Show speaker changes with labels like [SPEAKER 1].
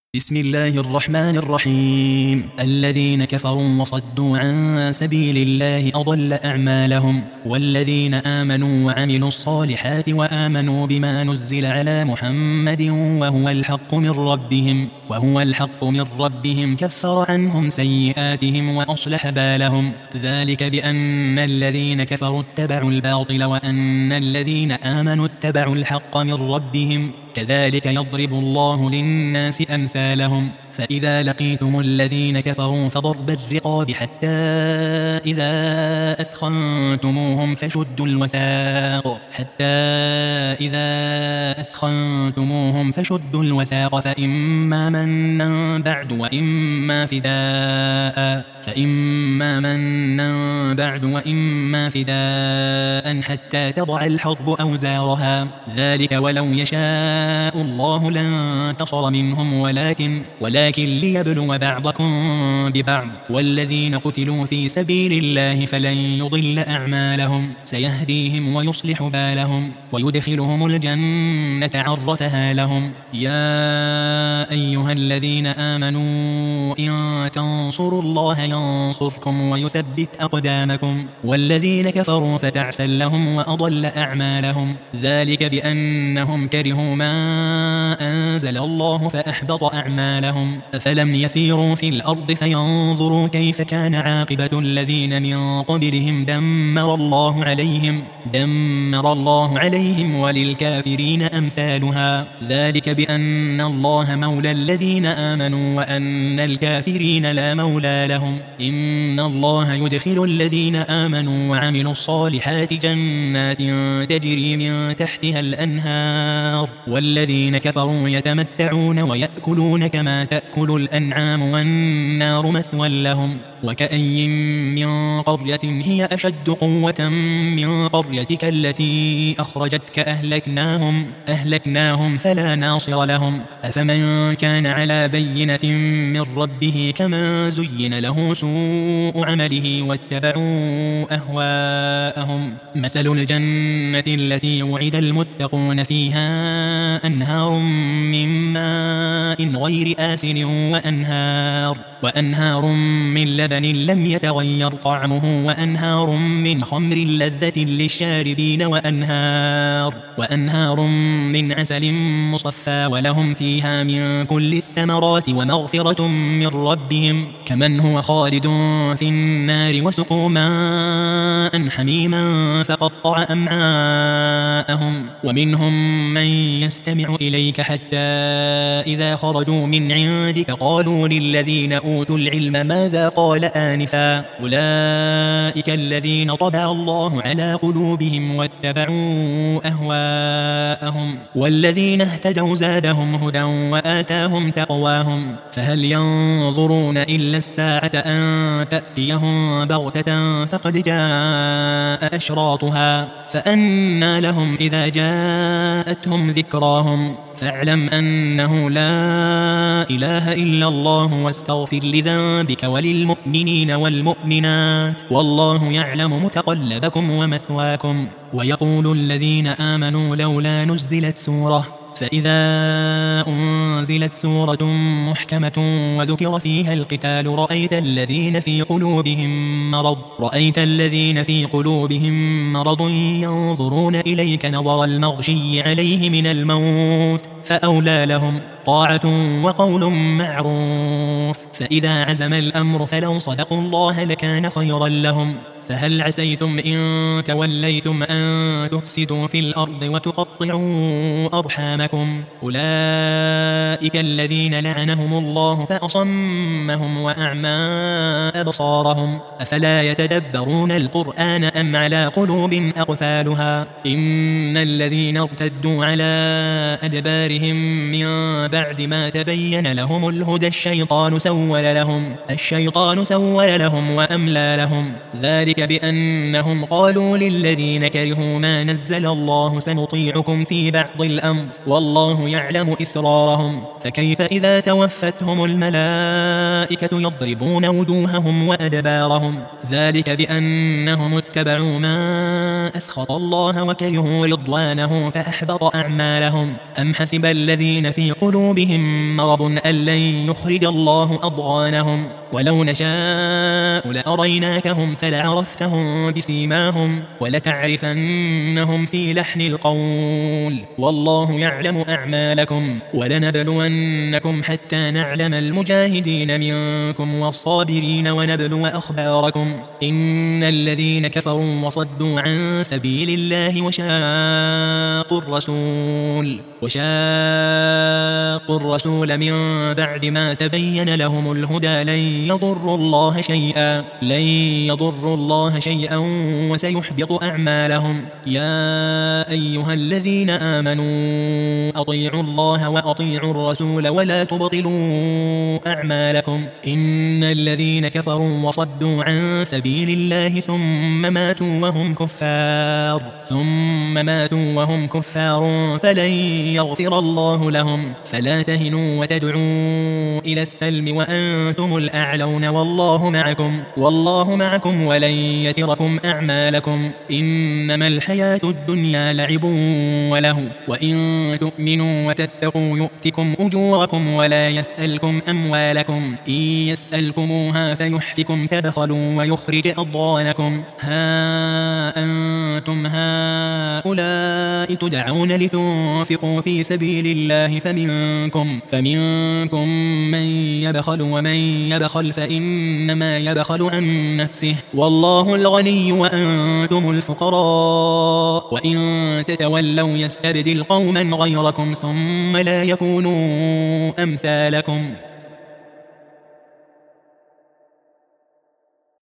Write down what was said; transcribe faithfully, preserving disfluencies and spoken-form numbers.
[SPEAKER 1] بسم الله الرحمن الرحيم. الذين كفروا وصدوا عن سبيل الله أضل أعمالهم، والذين آمنوا وعملوا الصالحات وآمنوا بما نزل على محمد وهو الحق من ربهم وهو الحق من ربهم كفر عنهم سيئاتهم وأصلح بالهم. ذلك بأن الذين كفروا اتبعوا الباطل وأن الذين آمنوا اتبعوا الحق من ربهم، كذلك يضرب الله للناس أمثالهم. فإذا لقيتم الذين كفروا فضرب الرقاب حتى إذا أثخنتموهم فشدوا الوثاق حتى إذا أثخنتموهم فشدوا الوثاق فإما منا بعد وإما فداء فإما منا بعد وإما فداء حتى تضع الحرب أوزارها. ذلك ولو يشاء الله لانتصر منهم ولكن ولكن ليبلو بعضكم ببعض. والذين قتلوا في سبيل الله فلن يضل أعمالهم، سيهديهم ويصلح بالهم ويدخلهم الجنة عرفها لهم. يا أيها الذين آمنوا إن تنصروا الله ينصركم ويثبت أقدامكم، والذين كفروا فتعسا لهم وأضل أعمالهم. ذلك بأنهم كرهوا ما أنزل الله فأحبط أعمالهم. أفلم يسيروا في الأرض فينظروا كيف كان عاقبة الذين من قبلهم دمر الله عليهم دمر الله عليهم وللكافرين أمثالها. ذلك بأن الله مولى الذين آمنوا وأن الكافرين لا مولى لهم. إن الله يدخل الذين آمنوا وعملوا الصالحات جنات تجري من تحتها الأنهار، والذين كفروا يتمتعون ويأكلون كما تأكل الأنعام والنار مثوى لهم. وكأي من قرية هي أشد قوة من قريتك التي أخرجتك أهلكناهم أهلكناهم فلا ناصر لهم. أفمن كان على بينة من ربه كمن زين له سوء عمله واتبعوا أهواءهم. مثل الجنة التي وعد المتقون فيها أنهار من ماء غير آسن وأنهار وأنهار من لبن لم يتغير طعمه وأنهار من خمر لذة للشاربين وأنهار وأنهار من عسل مصفى ولهم فيها من كل الثمرات ومغفرة من ربهم كمن هو خالد في النار وسقوا ماء حميما فقطع أمعاءهم. ومنهم من يستمع إليك حتى إذا خرجوا من عندك قالوا للذين أوتوا العلم ماذا قال آنفا أولئك الذين طبع الله على قلوبهم واتبعوا أهواءهم، والذين اهتدوا زادهم هدى وآتاهم تقواهم. فهل ينظرون إلا الساعة أن تأتيهم بغتة فقد جاء أشراطها فأنى لهم إذا جاءتهم ذكراهم. فاعلم أنه لا إله إلا الله واستغفر لذنبك وللمؤمنين والمؤمنات والله يعلم متقلبكم ومثواكم. ويقول الذين آمنوا لولا نزلت سورة فإذا أنزلت سورة محكمة وذكر فيها القتال رأيت الذين في قلوبهم مرض رأيت الذين في قلوبهم مرض ينظرون إليك نظر المغشي عليه من الموت فأولى لهم طاعة وقول معروف. فإذا عزم الأمر فلو صدقوا الله لكان خيرا لهم. فهل عسيتم إن توليتم أن تفسدوا في الأرض وتقطعوا أرحامكم أولئك الذين لعنهم الله فأصمهم وأعمى أبصارهم أفلا يتدبرون القرآن أم على قلوب أقفالها. إن الذين ارتدوا على أدبارهم من بعد ما تبين لهم الهدى الشيطان سول لهم الشيطان سول لهم وأملى لهم. ذلك ذلك بأنهم قالوا للذين كرهوا ما نزل الله سنطيعكم في بعض الأمر والله يعلم إسرارهم فكيف إذا توفتهم الملائكة يضربون وجوههم وأدبارهم ذلك بأنهم اتبعوا ما أسخط الله وكرهوا رضوانه فأحبط أعمالهم أم حسب الذين في قلوبهم مرض أن لن يخرج الله أضغانهم ولو نشاء لأريناكهم فلعرفتهم بسيماهم ولتعرفنهم في لحن القول والله يعلم أعمالكم ولنبلونكم حتى نعلم المجاهدين منكم والصابرين ونبلو أخباركم إن الذين كفروا وصدوا عن سبيل الله وشاقوا الرسول وشاقوا الرسول من بعد ما تبين لهم الهدى لن يضروا الله شيئا لن يضروا الله شيئا وسيحبط أعمالهم يا أيها الذين آمنوا أطيعوا الله وأطيعوا الرسول ولا تبطلوا أعمالكم إن الذين كفروا وصدوا عن سبيل الله ثم ماتوا وهم كفار ثم ماتوا وهم كفار فلن يغفر الله لهم فلا تهنوا وتدعوا إلى السلم وأنتم الأعلون والله معكم والله معكم ولن يتركم أعمالكم إنما الحياة الدنيا لعب وله وإن تؤمنوا وتتقوا يؤتكم أجوركم ولا يسألكم أموالكم إن يسألكموها فيحفكم تبخلوا ويخرج أضغانكم ها أنتم هؤلاء تدعون لتنفقوا في سبيل الله فمنكم فمنكم من يبخل ومن يبخل فإنما يبخل عن نفسه والله الغني وأنتم الفقراء وإن تتولوا يستبدل قوما غيركم ثم لا يكونوا أمثالكم